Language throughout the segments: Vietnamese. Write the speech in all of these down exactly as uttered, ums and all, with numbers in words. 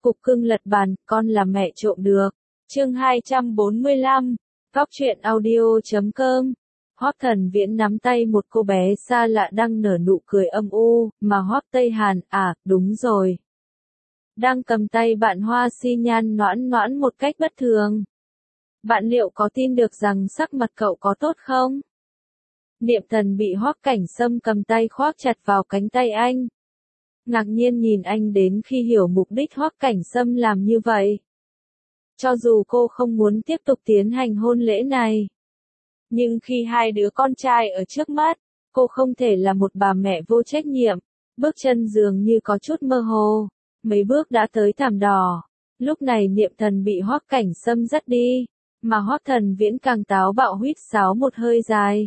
Cục cưng lật bàn, con là mẹ trộm được. Chương hai trăm bốn mươi lăm, Góc truyện audio chấm com. Hoắc Thần Viễn nắm tay một cô bé xa lạ đang nở nụ cười âm u, mà Hoắc Tây Hàn, à, đúng rồi. Đang cầm tay bạn Hoa Si Nhan noãn noãn một cách bất thường. Bạn liệu có tin được rằng sắc mặt cậu có tốt không? Niệm Thần bị Hoắc Cảnh Sâm cầm tay khoác chặt vào cánh tay anh. Ngạc nhiên nhìn anh đến khi hiểu mục đích Hoắc Cảnh Sâm làm như vậy. Cho dù cô không muốn tiếp tục tiến hành hôn lễ này, nhưng khi hai đứa con trai ở trước mắt, cô không thể là một bà mẹ vô trách nhiệm. Bước chân dường như có chút mơ hồ, mấy bước đã tới thảm đỏ. Lúc này Niệm Thần bị Hoắc Cảnh Sâm dắt đi, mà Hoắc Thần Viễn càng táo bạo huýt sáo một hơi dài.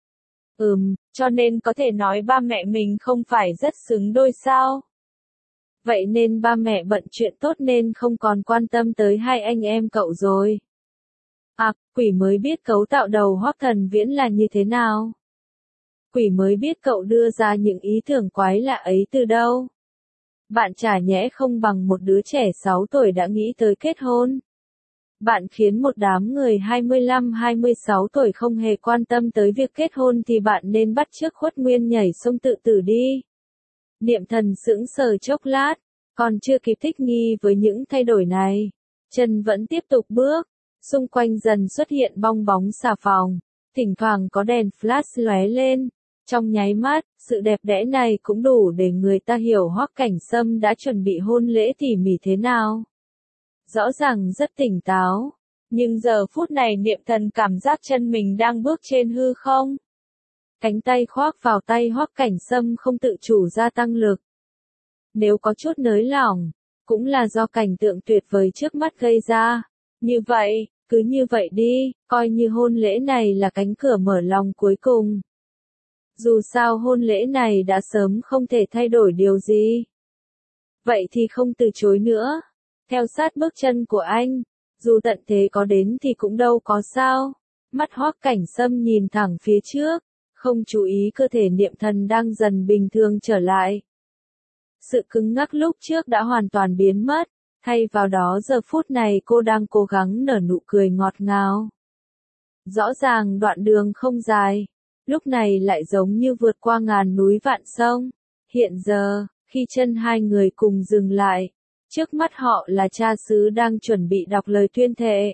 Ừm, cho nên có thể nói ba mẹ mình không phải rất xứng đôi sao? Vậy nên ba mẹ bận chuyện tốt nên không còn quan tâm tới hai anh em cậu rồi. À, quỷ mới biết cấu tạo đầu Hoắc Thần Viễn là như thế nào. Quỷ mới biết cậu đưa ra những ý tưởng quái lạ ấy từ đâu. Bạn chả nhẽ không bằng một đứa trẻ sáu tuổi đã nghĩ tới kết hôn. Bạn khiến một đám người hai mươi lăm hai mươi sáu tuổi không hề quan tâm tới việc kết hôn thì bạn nên bắt chước Khuất Nguyên nhảy sông tự tử đi. Niệm Thần sững sờ chốc lát, còn chưa kịp thích nghi với những thay đổi này. Chân vẫn tiếp tục bước, xung quanh dần xuất hiện bong bóng xà phòng, thỉnh thoảng có đèn flash lóe lên. Trong nháy mắt, sự đẹp đẽ này cũng đủ để người ta hiểu Hoắc Cảnh Sâm đã chuẩn bị hôn lễ tỉ mỉ thế nào. Rõ ràng rất tỉnh táo, nhưng giờ phút này Niệm Thần cảm giác chân mình đang bước trên hư không. Cánh tay khoác vào tay Hoắc Cảnh Sâm không tự chủ gia tăng lực. Nếu có chút nới lỏng, cũng là do cảnh tượng tuyệt vời trước mắt gây ra. Như vậy, cứ như vậy đi, coi như hôn lễ này là cánh cửa mở lòng cuối cùng. Dù sao hôn lễ này đã sớm không thể thay đổi điều gì. Vậy thì không từ chối nữa. Theo sát bước chân của anh, dù tận thế có đến thì cũng đâu có sao. Mắt Hoắc Cảnh Sâm nhìn thẳng phía trước, không chú ý cơ thể Niệm Thần đang dần bình thường trở lại. Sự cứng ngắc lúc trước đã hoàn toàn biến mất, thay vào đó giờ phút này cô đang cố gắng nở nụ cười ngọt ngào. Rõ ràng đoạn đường không dài, lúc này lại giống như vượt qua ngàn núi vạn sông. Hiện giờ, khi chân hai người cùng dừng lại, trước mắt họ là cha xứ đang chuẩn bị đọc lời tuyên thệ.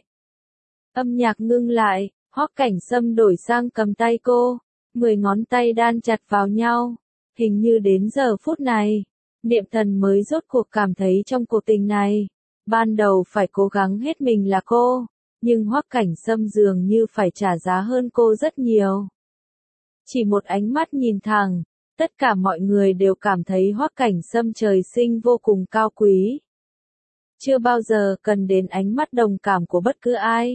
Âm nhạc ngưng lại, Hoắc Cảnh Sâm đổi sang cầm tay cô, mười ngón tay đan chặt vào nhau. Hình như đến giờ phút này, Niệm Thần mới rốt cuộc cảm thấy trong cuộc tình này, ban đầu phải cố gắng hết mình là cô, nhưng Hoắc Cảnh Sâm dường như phải trả giá hơn cô rất nhiều. Chỉ một ánh mắt nhìn thẳng, tất cả mọi người đều cảm thấy Hoắc Cảnh Sâm trời sinh vô cùng cao quý. Chưa bao giờ cần đến ánh mắt đồng cảm của bất cứ ai.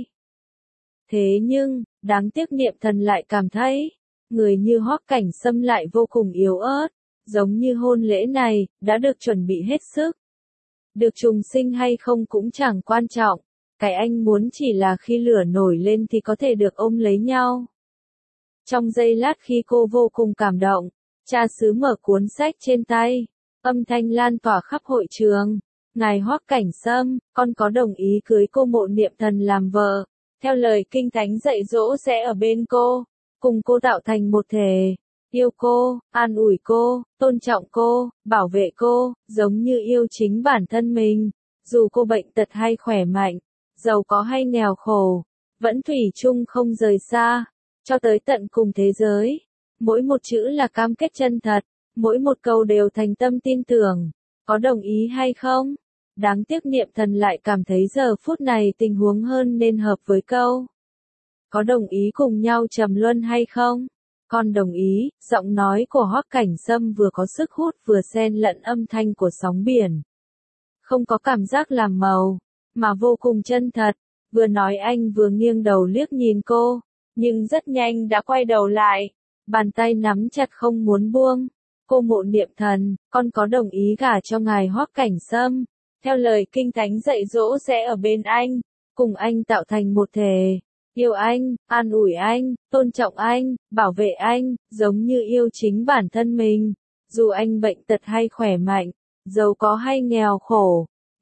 Thế nhưng, đáng tiếc Niệm Thần lại cảm thấy, người như Hoắc Cảnh Sâm lại vô cùng yếu ớt, giống như hôn lễ này, đã được chuẩn bị hết sức. Được trùng sinh hay không cũng chẳng quan trọng, cái anh muốn chỉ là khi lửa nổi lên thì có thể được ôm lấy nhau. Trong giây lát khi cô vô cùng cảm động, cha xứ mở cuốn sách trên tay, âm thanh lan tỏa khắp hội trường. Ngài Hoắc Cảnh Sâm, con có đồng ý cưới cô Mộ Niệm Thần làm vợ, theo lời Kinh Thánh dạy dỗ sẽ ở bên cô, cùng cô tạo thành một thể, yêu cô, an ủi cô, tôn trọng cô, bảo vệ cô, giống như yêu chính bản thân mình. Dù cô bệnh tật hay khỏe mạnh, giàu có hay nghèo khổ, vẫn thủy chung không rời xa, cho tới tận cùng thế giới. Mỗi một chữ là cam kết chân thật, mỗi một câu đều thành tâm tin tưởng. Có đồng ý hay không? Đáng tiếc Niệm Thần lại cảm thấy giờ phút này tình huống hơn nên hợp với câu. Có đồng ý cùng nhau trầm luân hay không? Con đồng ý. Giọng nói của Hoắc Cảnh Sâm vừa có sức hút vừa xen lẫn âm thanh của sóng biển. Không có cảm giác làm màu, mà vô cùng chân thật. Vừa nói anh vừa nghiêng đầu liếc nhìn cô, nhưng rất nhanh đã quay đầu lại, bàn tay nắm chặt không muốn buông. Cô Mộ Niệm Thần, con có đồng ý gả cho ngài Hoắc Cảnh Sâm, theo lời Kinh Thánh dạy dỗ sẽ ở bên anh, cùng anh tạo thành một thể, yêu anh, an ủi anh, tôn trọng anh, bảo vệ anh, giống như yêu chính bản thân mình. Dù anh bệnh tật hay khỏe mạnh, giàu có hay nghèo khổ,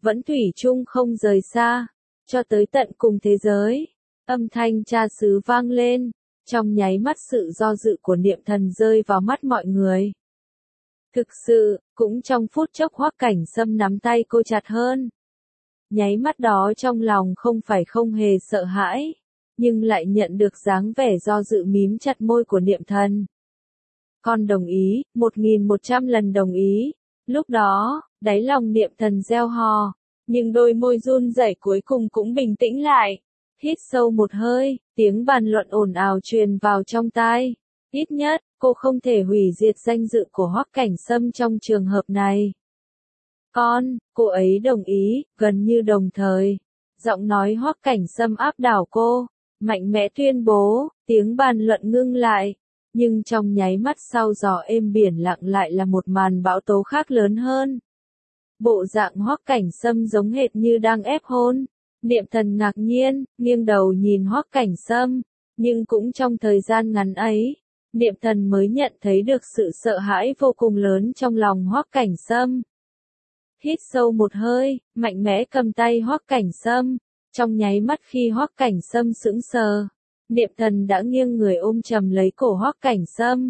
vẫn thủy chung không rời xa, cho tới tận cùng thế giới. Âm thanh cha xứ vang lên, trong nháy mắt sự do dự của Niệm Thần rơi vào mắt mọi người. Thực sự, cũng trong phút chốc Hoắc Cảnh Sâm nắm tay cô chặt hơn. Nháy mắt đó trong lòng không phải không hề sợ hãi, nhưng lại nhận được dáng vẻ do dự mím chặt môi của Niệm Thần. Con đồng ý, một nghìn một trăm lần đồng ý. Lúc đó, đáy lòng Niệm Thần reo hò, nhưng đôi môi run rẩy cuối cùng cũng bình tĩnh lại. Hít sâu một hơi, tiếng bàn luận ồn ào truyền vào trong tai. Ít nhất, cô không thể hủy diệt danh dự của Hoắc Cảnh Sâm trong trường hợp này. Con, cô ấy đồng ý, gần như đồng thời. Giọng nói Hoắc Cảnh Sâm áp đảo cô, mạnh mẽ tuyên bố, tiếng bàn luận ngưng lại. Nhưng trong nháy mắt sau gió êm biển lặng lại là một màn bão tố khác lớn hơn. Bộ dạng Hoắc Cảnh Sâm giống hệt như đang ép hôn. Niệm Thần ngạc nhiên, nghiêng đầu nhìn Hoắc Cảnh Sâm, nhưng cũng trong thời gian ngắn ấy, Niệm Thần mới nhận thấy được sự sợ hãi vô cùng lớn trong lòng Hoắc Cảnh Sâm. Hít sâu một hơi, mạnh mẽ cầm tay Hoắc Cảnh Sâm, trong nháy mắt khi Hoắc Cảnh Sâm sững sờ, Niệm Thần đã nghiêng người ôm chầm lấy cổ Hoắc Cảnh Sâm.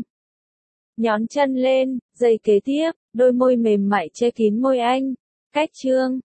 Nhón chân lên, giây kế tiếp, đôi môi mềm mại che kín môi anh. Cách chương